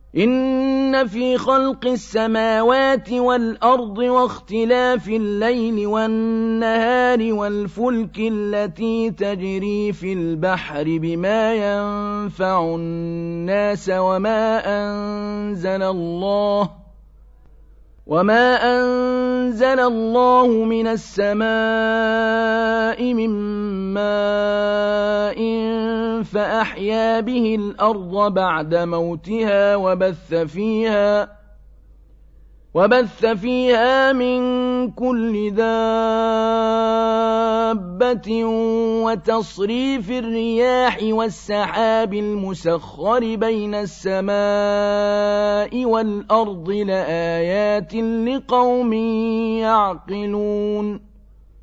إن في خلق السماوات والأرض واختلاف الليل والنهار والفلك التي تجري في البحر بما ينفع الناس وما أنزل الله من السماء من ماء فأحيا به الأرض بعد موتها وبث فيها من كل دابة وتصريف الرياح والسحاب المسخر بين السماء والأرض لآيات لقوم يعقلون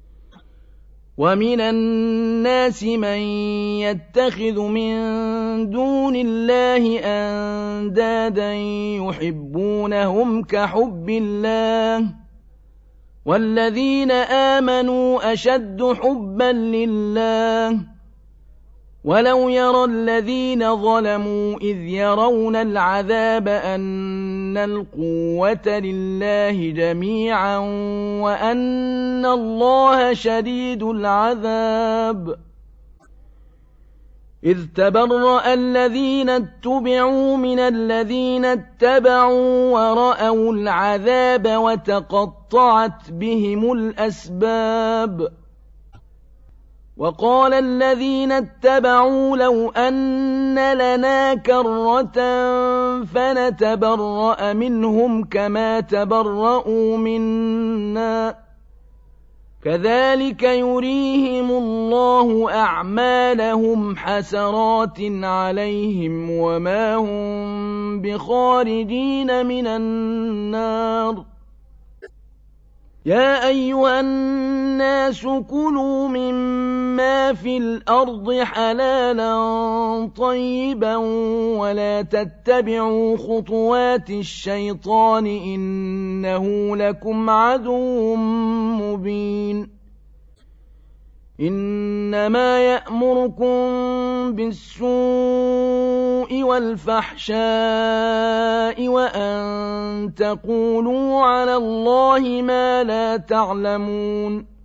ومن الناس من يتخذ من دون الله أندادا يحبونهم كحب الله والذين آمنوا أشد حبا لله ولو يرى الذين ظلموا إذ يرون العذاب أن القوة لله جميعا وأن الله شديد العذاب إذ تبرأ الذين اتبعوا من الذين اتبعوا ورأوا العذاب وتقطعت بهم الأسباب وقال الذين اتبعوا لو أن لنا كرة فنتبرأ منهم كما تبرأوا منا كذلك يريهم الله أعمالهم حسرات عليهم وما هم بخارجين من النار يا أيها الناس كلوا مما في الأرض حلالا طيبا ولا تتبعوا خطوات الشيطان إنه لكم عدو مبين إنما يأمركم بالسوء والفحشاء وأن تقولوا على الله ما لا تعلمون